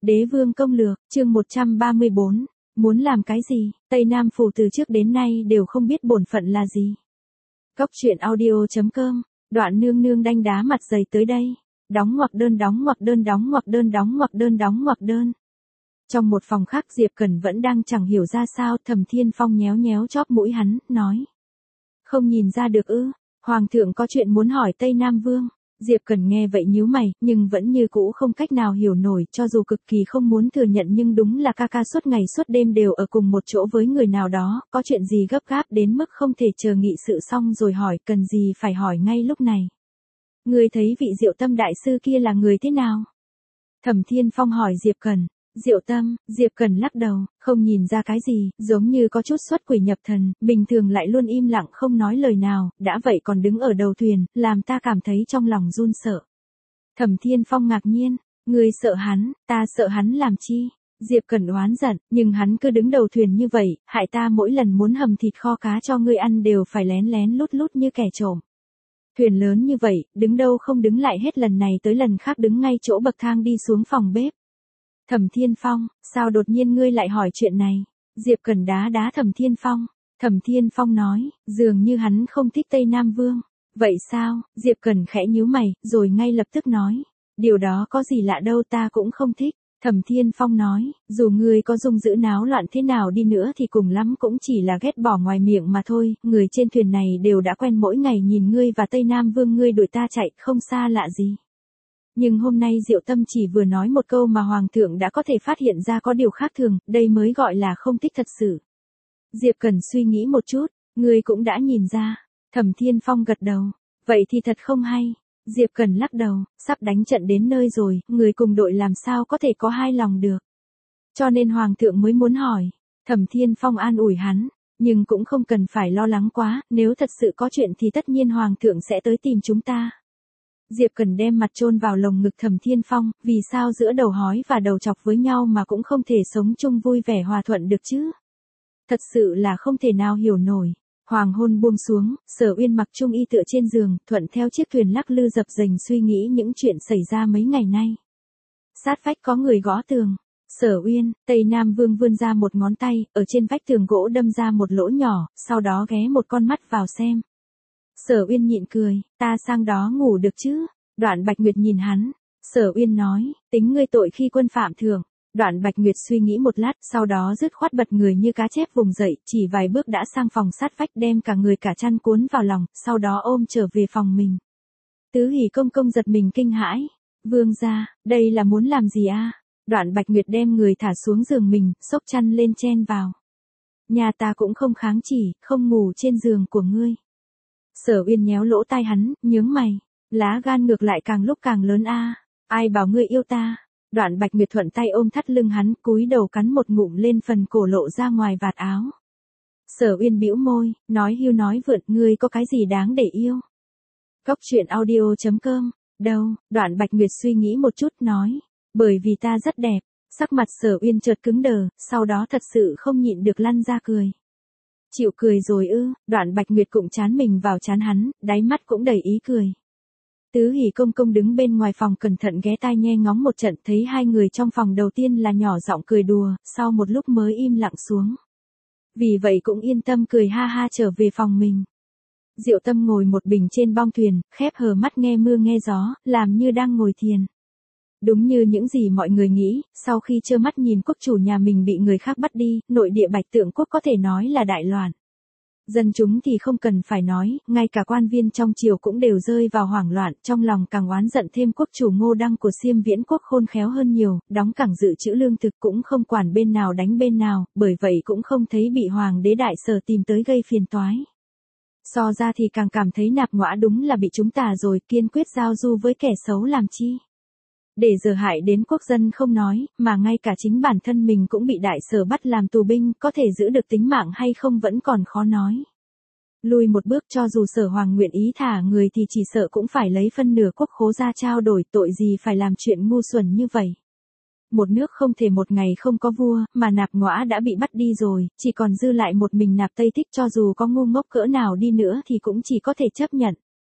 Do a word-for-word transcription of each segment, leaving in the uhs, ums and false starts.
Đế vương công lược, chương một trăm ba mươi bốn. Muốn làm cái gì, Tây Nam Phủ từ trước đến nay đều không biết bổn phận là gì. Cốc truyện audio chấm com, Đoạn nương nương đanh đá mặt dày tới đây. Đóng ngoặc đơn đóng ngoặc đơn đóng ngoặc đơn đóng ngoặc đơn đóng ngoặc đơn. Trong một phòng khác Diệp Cẩn vẫn đang chẳng hiểu ra sao, Thẩm Thiên Phong nhéo nhéo chóp mũi hắn, nói. Không nhìn ra được ư, Hoàng thượng có chuyện muốn hỏi Tây Nam Vương. Diệp Cẩn nghe vậy nhíu mày, nhưng vẫn như cũ không cách nào hiểu nổi, cho dù cực kỳ không muốn thừa nhận nhưng đúng là ca ca suốt ngày suốt đêm đều ở cùng một chỗ với người nào đó, có chuyện gì gấp gáp đến mức không thể chờ nghị sự xong rồi hỏi, cần gì phải hỏi ngay lúc này. Ngươi thấy vị Diệu Tâm đại sư kia là người thế nào? Thẩm Thiên Phong hỏi Diệp Cẩn. Diệu Tâm, Diệp Cẩn lắc đầu, không nhìn ra cái gì, giống như có chút xuất quỷ nhập thần, bình thường lại luôn im lặng không nói lời nào, đã vậy còn đứng ở đầu thuyền, làm ta cảm thấy trong lòng run sợ. Thẩm Thiên Phong ngạc nhiên, ngươi sợ hắn, ta sợ hắn làm chi? Diệp Cẩn oán giận, nhưng hắn cứ đứng đầu thuyền như vậy, hại ta mỗi lần muốn hầm thịt kho cá cho ngươi ăn đều phải lén lén lút lút như kẻ trộm. Thuyền lớn như vậy, đứng đâu không đứng lại hết lần này tới lần khác đứng ngay chỗ bậc thang đi xuống phòng bếp. Thẩm Thiên Phong, sao đột nhiên ngươi lại hỏi chuyện này? Diệp Cẩn đá đá Thẩm Thiên Phong. Thẩm Thiên Phong nói, dường như hắn không thích Tây Nam Vương. Vậy sao? Diệp Cẩn khẽ nhíu mày, rồi ngay lập tức nói. Điều đó có gì lạ đâu, ta cũng không thích. Thẩm Thiên Phong nói, dù ngươi có dung dữ náo loạn thế nào đi nữa thì cùng lắm cũng chỉ là ghét bỏ ngoài miệng mà thôi, người trên thuyền này đều đã quen mỗi ngày nhìn ngươi và Tây Nam Vương ngươi đuổi ta chạy, không xa lạ gì. Nhưng hôm nay Diệu Tâm chỉ vừa nói một câu mà Hoàng thượng đã có thể phát hiện ra có điều khác thường, đây mới gọi là không thích thật sự. Diệp Cẩn suy nghĩ một chút, ngươi cũng đã nhìn ra. Thẩm Thiên Phong gật đầu, vậy thì thật không hay. Diệp Cẩn lắc đầu, sắp đánh trận đến nơi rồi, người cùng đội làm sao có thể có hai lòng được. Cho nên Hoàng thượng mới muốn hỏi. Thẩm Thiên Phong an ủi hắn, nhưng cũng không cần phải lo lắng quá, nếu thật sự có chuyện thì tất nhiên Hoàng thượng sẽ tới tìm chúng ta. Diệp Cẩn đem mặt chôn vào lồng ngực Thẩm Thiên Phong, vì sao giữa đầu hói và đầu chọc với nhau mà cũng không thể sống chung vui vẻ hòa thuận được chứ? Thật sự là không thể nào hiểu nổi. Hoàng hôn buông xuống, Sở Uyên mặc trung y tựa trên giường, thuận theo chiếc thuyền lắc lư dập dềnh suy nghĩ những chuyện xảy ra mấy ngày nay. Sát vách có người gõ tường. Sở Uyên, Tây Nam Vương vươn ra một ngón tay, ở trên vách tường gỗ đâm ra một lỗ nhỏ, sau đó ghé một con mắt vào xem. Sở Uyên nhịn cười, ta sang đó ngủ được chứ? Đoạn Bạch Nguyệt nhìn hắn. Sở Uyên nói, tính ngươi tội khi quân phạm thượng. Đoạn Bạch Nguyệt suy nghĩ một lát, sau đó dứt khoát bật người như cá chép vùng dậy, chỉ vài bước đã sang phòng sát vách đem cả người cả chăn cuốn vào lòng, sau đó ôm trở về phòng mình. Tứ Hỷ công công giật mình kinh hãi. Vương gia, đây là muốn làm gì a? À? Đoạn Bạch Nguyệt đem người thả xuống giường mình, xốc chăn lên chen vào. Nhà ta cũng không kháng chỉ, không ngủ trên giường của ngươi. Sở Uyên nhéo lỗ tai hắn, nhướng mày. Lá gan ngược lại càng lúc càng lớn a. À? Ai bảo ngươi yêu ta? Đoạn Bạch Nguyệt thuận tay ôm thắt lưng hắn, cúi đầu cắn một ngụm lên phần cổ lộ ra ngoài vạt áo. Sở Uyên bĩu môi, nói hưu nói vượt, ngươi có cái gì đáng để yêu? Cốc truyện audio chấm com, đâu? Đoạn Bạch Nguyệt suy nghĩ một chút nói, bởi vì ta rất đẹp. Sắc mặt Sở Uyên chợt cứng đờ, sau đó thật sự không nhịn được lăn ra cười. Chịu cười rồi ư? Đoạn Bạch Nguyệt cũng chán mình vào chán hắn, đáy mắt cũng đầy ý cười. Tứ Hỷ công công đứng bên ngoài phòng cẩn thận ghé tai nghe ngóng một trận, thấy hai người trong phòng đầu tiên là nhỏ giọng cười đùa, sau một lúc mới im lặng xuống. Vì vậy cũng yên tâm cười ha ha trở về phòng mình. Diệu Tâm ngồi một mình trên bong thuyền, khép hờ mắt nghe mưa nghe gió, làm như đang ngồi thiền. Đúng như những gì mọi người nghĩ, sau khi trơ mắt nhìn quốc chủ nhà mình bị người khác bắt đi, nội địa Bạch Tượng quốc có thể nói là đại loạn. Dân chúng thì không cần phải nói, ngay cả quan viên trong triều cũng đều rơi vào hoảng loạn, trong lòng càng oán giận thêm quốc chủ Ngô Đăng của Xiêm Viễn quốc khôn khéo hơn nhiều, đóng cảng dự trữ lương thực cũng không quản bên nào đánh bên nào, bởi vậy cũng không thấy bị hoàng đế đại sở tìm tới gây phiền toái. So ra thì càng cảm thấy Nạp Ngõa đúng là bị chúng ta rồi, kiên quyết giao du với kẻ xấu làm chi. Để giờ hại đến quốc dân không nói, mà ngay cả chính bản thân mình cũng bị đại sở bắt làm tù binh, có thể giữ được tính mạng hay không vẫn còn khó nói. Lùi một bước, cho dù Sở Hoàng nguyện ý thả người thì chỉ sợ cũng phải lấy phân nửa quốc khố ra trao đổi, tội gì phải làm chuyện ngu xuẩn như vậy. Một nước không thể một ngày không có vua, mà Nạp Ngõa đã bị bắt đi rồi, chỉ còn dư lại một mình Nạp Tây Thích, cho dù có ngu ngốc cỡ nào đi nữa thì cũng chỉ có thể chấp nhận.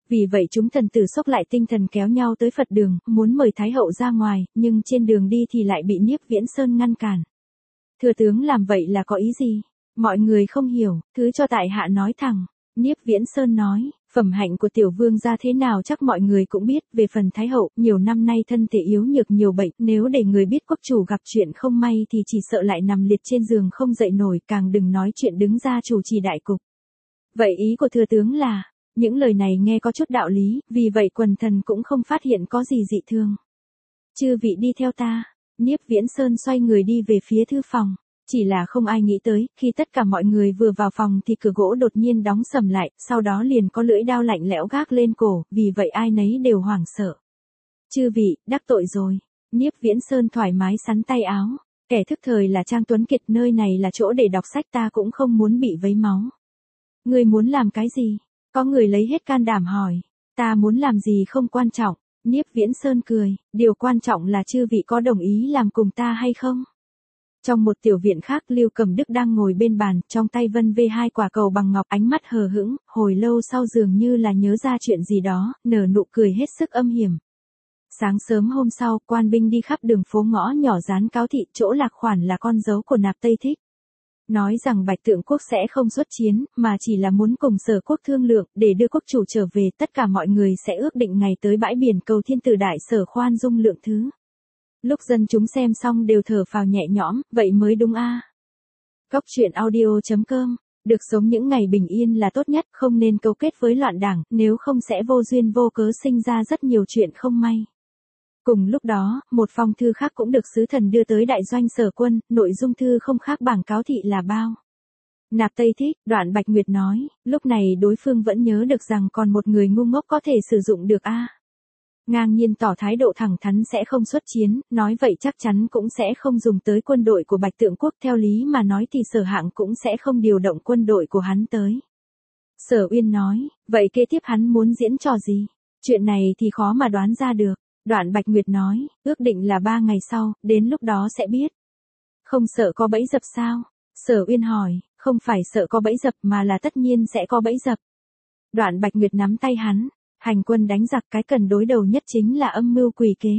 Vì vậy chúng thần tử xốc lại tinh thần kéo nhau tới Phật đường, muốn mời Thái hậu ra ngoài, nhưng trên đường đi thì lại bị Niếp Viễn Sơn ngăn cản. Thừa tướng làm vậy là có ý gì? Mọi người không hiểu, thứ cho tại hạ nói thẳng. Niếp Viễn Sơn nói, phẩm hạnh của tiểu vương gia thế nào chắc mọi người cũng biết, về phần Thái hậu, nhiều năm nay thân thể yếu nhược nhiều bệnh, nếu để người biết quốc chủ gặp chuyện không may thì chỉ sợ lại nằm liệt trên giường không dậy nổi, càng đừng nói chuyện đứng ra chủ trì đại cục. Vậy ý của thừa tướng là, những lời này nghe có chút đạo lý, vì vậy quần thần cũng không phát hiện có gì dị thường. Chư vị đi theo ta, Niếp Viễn Sơn xoay người đi về phía thư phòng. Chỉ là không ai nghĩ tới, khi tất cả mọi người vừa vào phòng thì cửa gỗ đột nhiên đóng sầm lại, sau đó liền có lưỡi dao lạnh lẽo gác lên cổ, vì vậy ai nấy đều hoảng sợ. Chư vị, đắc tội rồi. Niếp Viễn Sơn thoải mái sắn tay áo. Kẻ thức thời là Trang Tuấn Kiệt, nơi này là chỗ để đọc sách, ta cũng không muốn bị vấy máu. Ngươi muốn làm cái gì? Có người lấy hết can đảm hỏi. Ta muốn làm gì không quan trọng. Niếp Viễn Sơn cười, điều quan trọng là chư vị có đồng ý làm cùng ta hay không? Trong một tiểu viện khác, Lưu Cầm Đức đang ngồi bên bàn, trong tay vân vê hai quả cầu bằng ngọc, ánh mắt hờ hững, hồi lâu sau dường như là nhớ ra chuyện gì đó, nở nụ cười hết sức âm hiểm. Sáng sớm hôm sau, quan binh đi khắp đường phố ngõ nhỏ dán cáo thị, chỗ lạc khoản là con dấu của Nạp Tây Thích. Nói rằng Bạch Tượng Quốc sẽ không xuất chiến, mà chỉ là muốn cùng Sở Quốc thương lượng, để đưa quốc chủ trở về, tất cả mọi người sẽ ước định ngày tới bãi biển cầu Thiên Tử Đại Sở khoan dung lượng thứ. Lúc dân chúng xem xong đều thở phào nhẹ nhõm, vậy mới đúng a. À. Cóc truyện audio chấm com, được sống những ngày bình yên là tốt nhất, không nên cấu kết với loạn đảng, nếu không sẽ vô duyên vô cớ sinh ra rất nhiều chuyện không may. Cùng lúc đó, một phong thư khác cũng được sứ thần đưa tới đại doanh Sở Quân, nội dung thư không khác bảng cáo thị là bao. Nạp Tây Thích, Đoạn Bạch Nguyệt nói, lúc này đối phương vẫn nhớ được rằng còn một người ngu ngốc có thể sử dụng được a. À. Ngang nhiên tỏ thái độ thẳng thắn sẽ không xuất chiến, nói vậy chắc chắn cũng sẽ không dùng tới quân đội của Bạch Tượng Quốc, theo lý mà nói thì Sở Hạng cũng sẽ không điều động quân đội của hắn tới. Sở Uyên nói, vậy kế tiếp hắn muốn diễn trò gì? Chuyện này thì khó mà đoán ra được. Đoạn Bạch Nguyệt nói, ước định là ba ngày sau, đến lúc đó sẽ biết. Không sợ có bẫy dập sao? Sở Uyên hỏi, không phải sợ có bẫy dập mà là tất nhiên sẽ có bẫy dập. Đoạn Bạch Nguyệt nắm tay hắn. Hành quân đánh giặc, cái cần đối đầu nhất chính là âm mưu quỷ kế.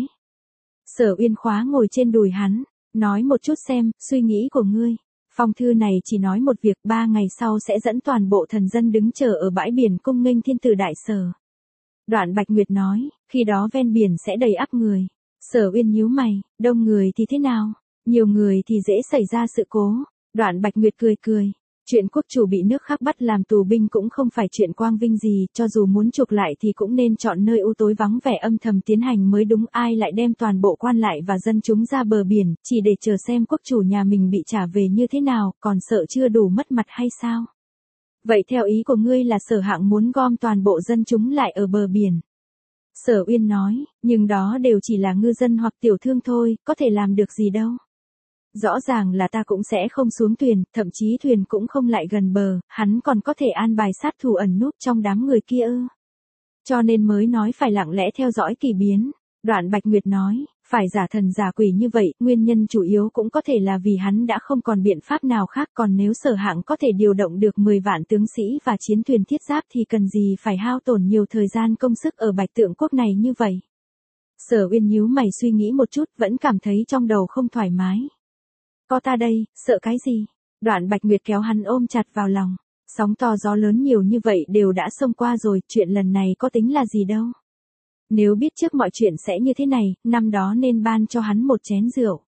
Sở Uyên khóa ngồi trên đùi hắn, nói một chút xem, suy nghĩ của ngươi. Phong thư này chỉ nói một việc, ba ngày sau sẽ dẫn toàn bộ thần dân đứng chờ ở bãi biển cung nghênh Thiên Tử Đại Sở. Đoạn Bạch Nguyệt nói, khi đó ven biển sẽ đầy ắp người. Sở Uyên nhíu mày, đông người thì thế nào? Nhiều người thì dễ xảy ra sự cố. Đoạn Bạch Nguyệt cười cười. Chuyện quốc chủ bị nước khác bắt làm tù binh cũng không phải chuyện quang vinh gì, cho dù muốn chuộc lại thì cũng nên chọn nơi u tối vắng vẻ âm thầm tiến hành mới đúng, ai lại đem toàn bộ quan lại và dân chúng ra bờ biển, chỉ để chờ xem quốc chủ nhà mình bị trả về như thế nào, còn sợ chưa đủ mất mặt hay sao? Vậy theo ý của ngươi là Sở Hạng muốn gom toàn bộ dân chúng lại ở bờ biển. Sở Uyên nói, nhưng đó đều chỉ là ngư dân hoặc tiểu thương thôi, có thể làm được gì đâu. Rõ ràng là ta cũng sẽ không xuống thuyền, thậm chí thuyền cũng không lại gần bờ, hắn còn có thể an bài sát thủ ẩn núp trong đám người kia ư. Cho nên mới nói phải lặng lẽ theo dõi kỳ biến. Đoạn Bạch Nguyệt nói, phải giả thần giả quỷ như vậy, nguyên nhân chủ yếu cũng có thể là vì hắn đã không còn biện pháp nào khác, còn nếu Sở Hạng có thể điều động được mười vạn tướng sĩ và chiến thuyền thiết giáp thì cần gì phải hao tổn nhiều thời gian công sức ở Bạch Tượng Quốc này như vậy. Sở Uyên nhíu mày suy nghĩ một chút, vẫn cảm thấy trong đầu không thoải mái. Có ta đây, sợ cái gì? Đoạn Bạch Nguyệt kéo hắn ôm chặt vào lòng. Sóng to gió lớn nhiều như vậy đều đã xông qua rồi, chuyện lần này có tính là gì đâu. Nếu biết trước mọi chuyện sẽ như thế này, năm đó nên ban cho hắn một chén rượu.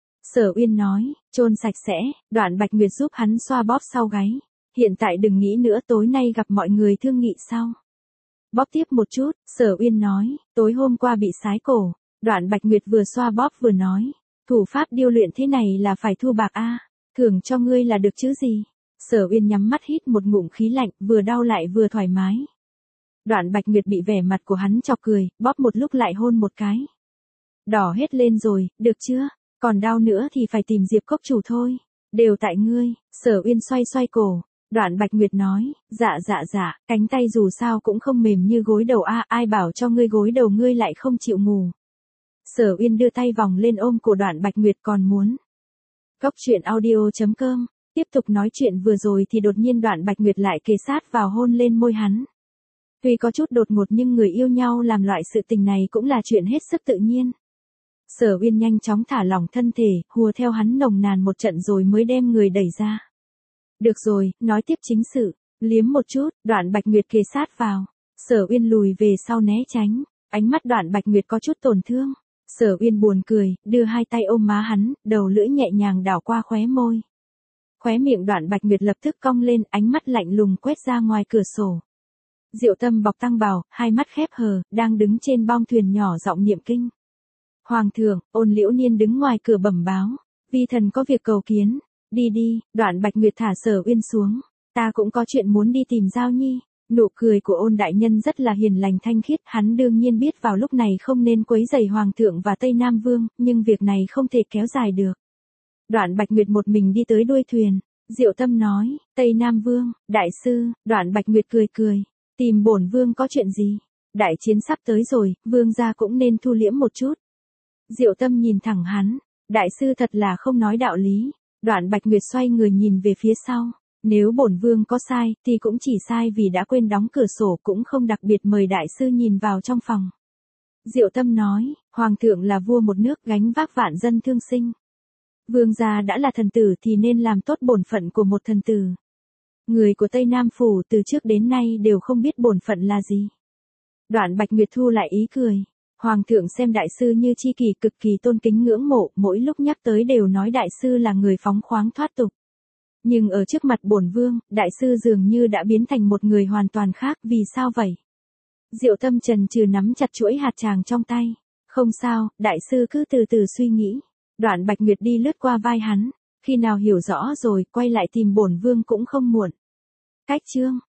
Sở Uyên nói, chôn sạch sẽ. Đoạn Bạch Nguyệt giúp hắn xoa bóp sau gáy. Hiện tại đừng nghĩ nữa, tối nay gặp mọi người thương nghị sau. Bóp tiếp một chút, Sở Uyên nói, tối hôm qua bị sái cổ. Đoạn Bạch Nguyệt vừa xoa bóp vừa nói, thủ pháp điêu luyện thế này là phải thu bạc a, à, thưởng cho ngươi là được chứ gì. Sở Uyên nhắm mắt hít một ngụm khí lạnh, vừa đau lại vừa thoải mái. Đoạn Bạch Nguyệt bị vẻ mặt của hắn chọc cười, bóp một lúc lại hôn một cái. Đỏ hết lên rồi, được chưa? Còn đau nữa thì phải tìm Diệp Cốc chủ thôi. Đều tại ngươi. Sở Uyên xoay xoay cổ. Đoạn Bạch Nguyệt nói, dạ dạ dạ, cánh tay dù sao cũng không mềm như gối đầu a, à, ai bảo cho ngươi gối đầu ngươi lại không chịu ngủ. Sở Uyên đưa tay vòng lên ôm cổ Đoạn Bạch Nguyệt còn muốn. Cóc truyện audio chấm com, tiếp tục nói chuyện vừa rồi thì đột nhiên Đoạn Bạch Nguyệt lại kề sát vào hôn lên môi hắn. Tuy có chút đột ngột nhưng người yêu nhau làm loại sự tình này cũng là chuyện hết sức tự nhiên. Sở Uyên nhanh chóng thả lỏng thân thể, hùa theo hắn nồng nàn một trận rồi mới đem người đẩy ra. Được rồi, nói tiếp chính sự, liếm một chút, Đoạn Bạch Nguyệt kề sát vào. Sở Uyên lùi về sau né tránh, ánh mắt Đoạn Bạch Nguyệt có chút tổn thương. Sở Uyên buồn cười, đưa hai tay ôm má hắn, đầu lưỡi nhẹ nhàng đảo qua khóe môi. Khóe miệng Đoạn Bạch Nguyệt lập tức cong lên, ánh mắt lạnh lùng quét ra ngoài cửa sổ. Diệu Tâm bọc tăng bào, hai mắt khép hờ, đang đứng trên bong thuyền nhỏ giọng niệm kinh. Hoàng thượng, Ôn Liễu Niên đứng ngoài cửa bẩm báo, vi thần có việc cầu kiến. Đi đi, Đoạn Bạch Nguyệt thả Sở Uyên xuống. Ta cũng có chuyện muốn đi tìm Giao Nhi. Nụ cười của Ôn đại nhân rất là hiền lành thanh khiết, hắn đương nhiên biết vào lúc này không nên quấy rầy hoàng thượng và Tây Nam Vương, nhưng việc này không thể kéo dài được. Đoạn Bạch Nguyệt một mình đi tới đuôi thuyền. Diệu Tâm nói, Tây Nam Vương, đại sư. Đoạn Bạch Nguyệt cười cười, tìm bổn vương có chuyện gì? Đại chiến sắp tới rồi, vương gia cũng nên thu liễm một chút. Diệu Tâm nhìn thẳng hắn, đại sư thật là không nói đạo lý. Đoạn Bạch Nguyệt xoay người nhìn về phía sau. Nếu bổn vương có sai, thì cũng chỉ sai vì đã quên đóng cửa sổ, cũng không đặc biệt mời đại sư nhìn vào trong phòng. Diệu Tâm nói, hoàng thượng là vua một nước, gánh vác vạn dân thương sinh. Vương gia đã là thần tử thì nên làm tốt bổn phận của một thần tử. Người của Tây Nam Phủ từ trước đến nay đều không biết bổn phận là gì. Đoạn Bạch Nguyệt thu lại ý cười. Hoàng thượng xem đại sư như chi kỷ, cực kỳ tôn kính ngưỡng mộ, mỗi lúc nhắc tới đều nói đại sư là người phóng khoáng thoát tục. Nhưng ở trước mặt bổn vương, đại sư dường như đã biến thành một người hoàn toàn khác, vì sao vậy? Diệu Tâm chần chừ nắm chặt chuỗi hạt tràng trong tay. Không sao, đại sư cứ từ từ suy nghĩ. Đoạn Bạch Nguyệt đi lướt qua vai hắn. Khi nào hiểu rõ rồi, quay lại tìm bổn vương cũng không muộn. Cách chương